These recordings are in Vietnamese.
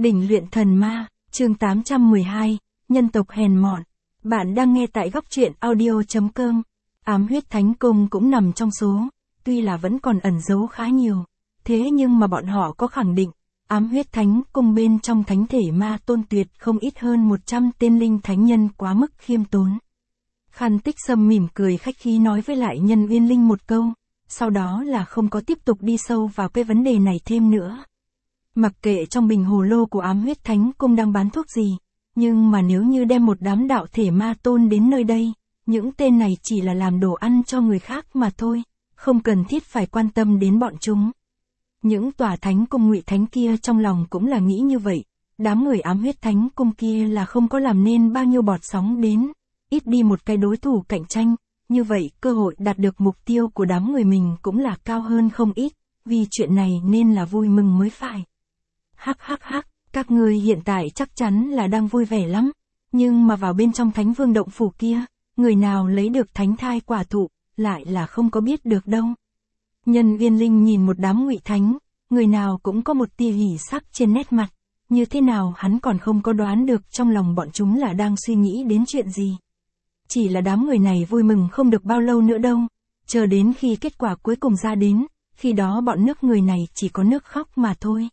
Đỉnh luyện thần ma, chương 812, nhân tộc hèn mọn. Bạn đang nghe tại góc truyện audio.com. Ám huyết thánh cung cũng nằm trong số, tuy là vẫn còn ẩn giấu khá nhiều. Thế nhưng mà bọn họ có khẳng định, ám huyết thánh cung bên trong thánh thể ma tôn tuyệt không ít hơn 100 tên linh thánh nhân quá mức khiêm tốn. Khăn Tích Sâm mỉm cười khách khí nói với lại Nhân Uyên Linh một câu, sau đó là không có tiếp tục đi sâu vào cái vấn đề này thêm nữa. Mặc kệ trong bình hồ lô của ám huyết thánh cung đang bán thuốc gì, nhưng mà nếu như đem một đám đạo thể ma tôn đến nơi đây, những tên này chỉ là làm đồ ăn cho người khác mà thôi, không cần thiết phải quan tâm đến bọn chúng. Những tòa thánh cung ngụy thánh kia trong lòng cũng là nghĩ như vậy, đám người ám huyết thánh cung kia là không có làm nên bao nhiêu bọt sóng đến, ít đi một cái đối thủ cạnh tranh, như vậy cơ hội đạt được mục tiêu của đám người mình cũng là cao hơn không ít, vì chuyện này nên là vui mừng mới phải. Hắc, các ngươi hiện tại chắc chắn là đang vui vẻ lắm, nhưng mà vào bên trong Thánh Vương động phủ kia, người nào lấy được thánh thai quả thụ, lại là không có biết được đâu. Nhân Uyên Linh nhìn một đám ngụy thánh, người nào cũng có một tia hỉ sắc trên nét mặt, như thế nào hắn còn không có đoán được trong lòng bọn chúng là đang suy nghĩ đến chuyện gì. Chỉ là đám người này vui mừng không được bao lâu nữa đâu, chờ đến khi kết quả cuối cùng ra đến, khi đó bọn nước người này chỉ có nước khóc mà thôi.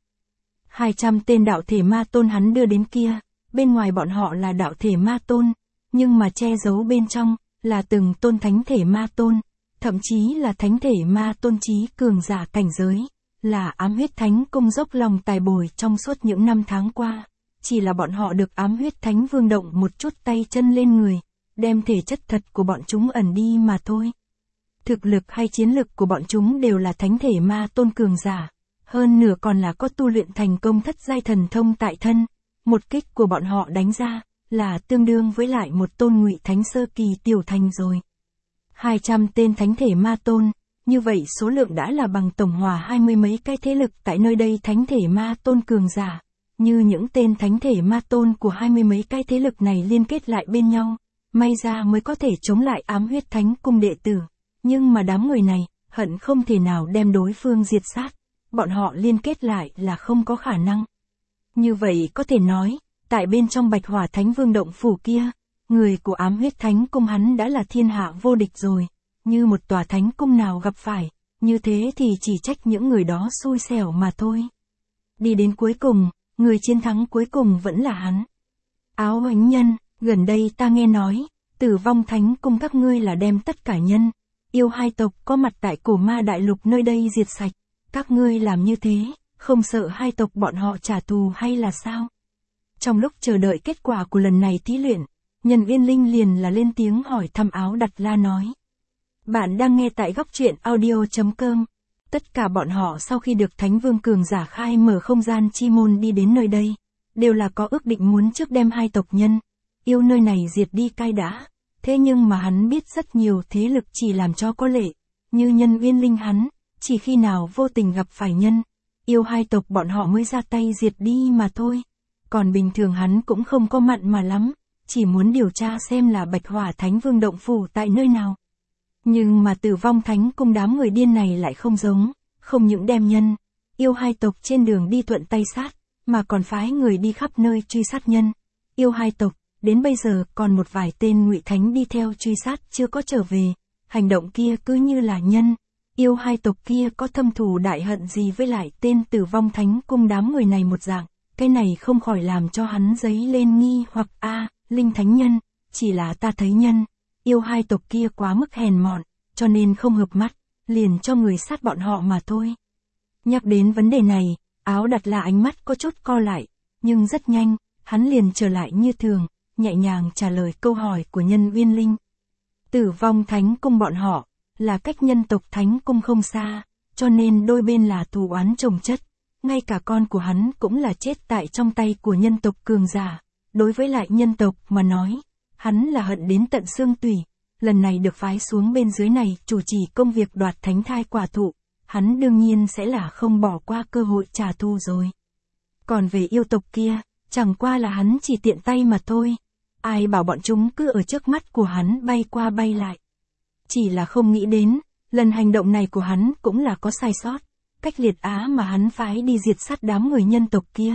200 tên đạo thể ma tôn hắn đưa đến kia, bên ngoài bọn họ là đạo thể ma tôn, nhưng mà che giấu bên trong, là từng tôn thánh thể ma tôn, thậm chí là thánh thể ma tôn trí cường giả cảnh giới, là ám huyết thánh cung dốc lòng tài bồi trong suốt những năm tháng qua, chỉ là bọn họ được ám huyết thánh vương động một chút tay chân lên người, đem thể chất thật của bọn chúng ẩn đi mà thôi. Thực lực hay chiến lực của bọn chúng đều là thánh thể ma tôn cường giả. Hơn nửa còn là có tu luyện thành công thất giai thần thông tại thân, một kích của bọn họ đánh ra, là tương đương với lại một tôn ngụy thánh sơ kỳ tiểu thành rồi. 200 tên thánh thể ma tôn, như vậy số lượng đã là bằng tổng hòa 20 mấy cái thế lực tại nơi đây thánh thể ma tôn cường giả, như những tên thánh thể ma tôn của 20 mấy cái thế lực này liên kết lại bên nhau, may ra mới có thể chống lại ám huyết thánh cung đệ tử, nhưng mà đám người này, hận không thể nào đem đối phương diệt sát. Bọn họ liên kết lại là không có khả năng. Như vậy có thể nói, tại bên trong Bạch Hỏa Thánh Vương động phủ kia, người của ám huyết thánh cung hắn đã là thiên hạ vô địch rồi, như một tòa thánh cung nào gặp phải, như thế thì chỉ trách những người đó xui xẻo mà thôi. Đi đến cuối cùng, người chiến thắng cuối cùng vẫn là hắn. Áo Oánh Nhân, gần đây ta nghe nói, Tử Vong Thánh cung các ngươi là đem tất cả nhân, yêu hai tộc có mặt tại Cổ Ma Đại Lục nơi đây diệt sạch. Các ngươi làm như thế, không sợ hai tộc bọn họ trả thù hay là sao? Trong lúc chờ đợi kết quả của lần này thí luyện, Nhân Uyên Linh liền là lên tiếng hỏi thăm Áo Đặt La nói. Bạn đang nghe tại góc truyện audio.com. Tất cả bọn họ sau khi được Thánh Vương cường giả khai mở không gian chi môn đi đến nơi đây, đều là có ước định muốn trước đem hai tộc nhân, yêu nơi này diệt đi cai đã. Thế nhưng mà hắn biết rất nhiều thế lực chỉ làm cho có lệ, như Nhân Uyên Linh hắn. Chỉ khi nào vô tình gặp phải nhân, yêu hai tộc bọn họ mới ra tay diệt đi mà thôi. Còn bình thường hắn cũng không có mặn mà lắm, chỉ muốn điều tra xem là Bạch Hỏa Thánh Vương động phủ tại nơi nào. Nhưng mà Tử Vong Thánh cung đám người điên này lại không giống, không những đem nhân, yêu hai tộc trên đường đi thuận tay sát, mà còn phái người đi khắp nơi truy sát nhân, yêu hai tộc, đến bây giờ còn một vài tên ngụy thánh đi theo truy sát chưa có trở về, hành động kia cứ như là nhân. Yêu hai tộc kia có thâm thù đại hận gì với lại tên Tử Vong Thánh cung đám người này một dạng, cái này không khỏi làm cho hắn dấy lên nghi hoặc linh thánh nhân, chỉ là ta thấy nhân, yêu hai tộc kia quá mức hèn mọn, cho nên không hợp mắt, liền cho người sát bọn họ mà thôi. Nhắc đến vấn đề này, Áo Đặt La ánh mắt có chút co lại, nhưng rất nhanh, hắn liền trở lại như thường, nhẹ nhàng trả lời câu hỏi của Nhân Uyên Linh. Tử Vong Thánh cung bọn họ là cách nhân tộc thánh cung không xa, cho nên đôi bên là thù oán chồng chất, ngay cả con của hắn cũng là chết tại trong tay của nhân tộc cường giả, đối với lại nhân tộc mà nói, hắn là hận đến tận xương tủy, lần này được phái xuống bên dưới này chủ trì công việc đoạt thánh thai quả thụ, hắn đương nhiên sẽ là không bỏ qua cơ hội trả thù rồi. Còn về yêu tộc kia, chẳng qua là hắn chỉ tiện tay mà thôi, ai bảo bọn chúng cứ ở trước mắt của hắn bay qua bay lại. Chỉ là không nghĩ đến, lần hành động này của hắn cũng là có sai sót, cách liệt á mà hắn phái đi diệt sát đám người nhân tộc kia,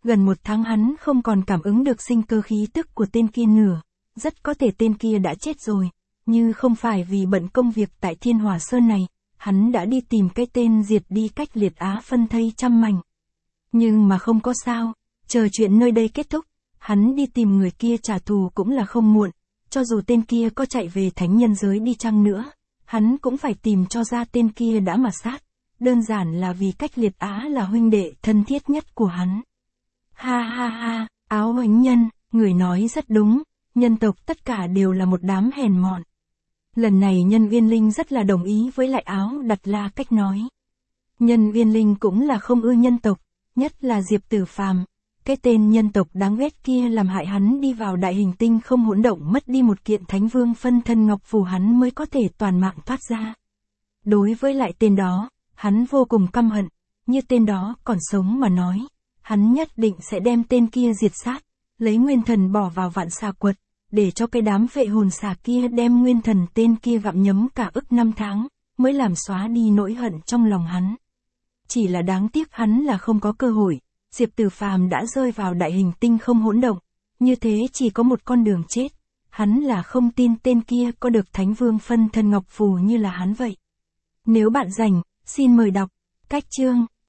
Gần 1 tháng hắn không còn cảm ứng được sinh cơ khí tức của tên kia nữa. Rất có thể tên kia đã chết rồi. Như không phải vì bận công việc tại Thiên Hỏa Sơn này, hắn đã đi tìm cái tên diệt đi cách Liệt Á phân thây trăm mảnh. Nhưng mà không có sao, chờ chuyện nơi đây kết thúc, hắn đi tìm người kia trả thù cũng là không muộn. Cho dù tên kia có chạy về thánh nhân giới đi chăng nữa, hắn cũng phải tìm cho ra tên kia đã mà sát. Đơn giản là vì cách Liệt Á là huynh đệ thân thiết nhất của hắn. Ha ha ha, Áo Oánh Nhân, người nói rất đúng, nhân tộc tất cả đều là một đám hèn mọn. Lần này Nhân Uyên Linh rất là đồng ý với lại Áo Đặt La cách nói. Nhân Uyên Linh cũng là không ưa nhân tộc, nhất là Diệp Tử Phàm, cái tên nhân tộc đáng ghét kia làm hại hắn đi vào đại hình tinh không hỗn động mất đi một kiện Thánh Vương phân thân ngọc phù hắn mới có thể toàn mạng thoát ra. Đối với lại tên đó, hắn vô cùng căm hận, như tên đó còn sống mà nói, hắn nhất định sẽ đem tên kia diệt sát, lấy nguyên thần bỏ vào vạn xà quật, để cho cái đám vệ hồn xà kia đem nguyên thần tên kia gặm nhấm cả ức 5 tháng, mới làm xóa đi nỗi hận trong lòng hắn. Chỉ là đáng tiếc hắn là không có cơ hội, Diệp Tử Phàm đã rơi vào đại hình tinh không hỗn động, như thế chỉ có một con đường chết, hắn là không tin tên kia có được Thánh Vương phân thân ngọc phù như là hắn vậy. Nếu bạn rảnh, xin mời đọc, cách chương.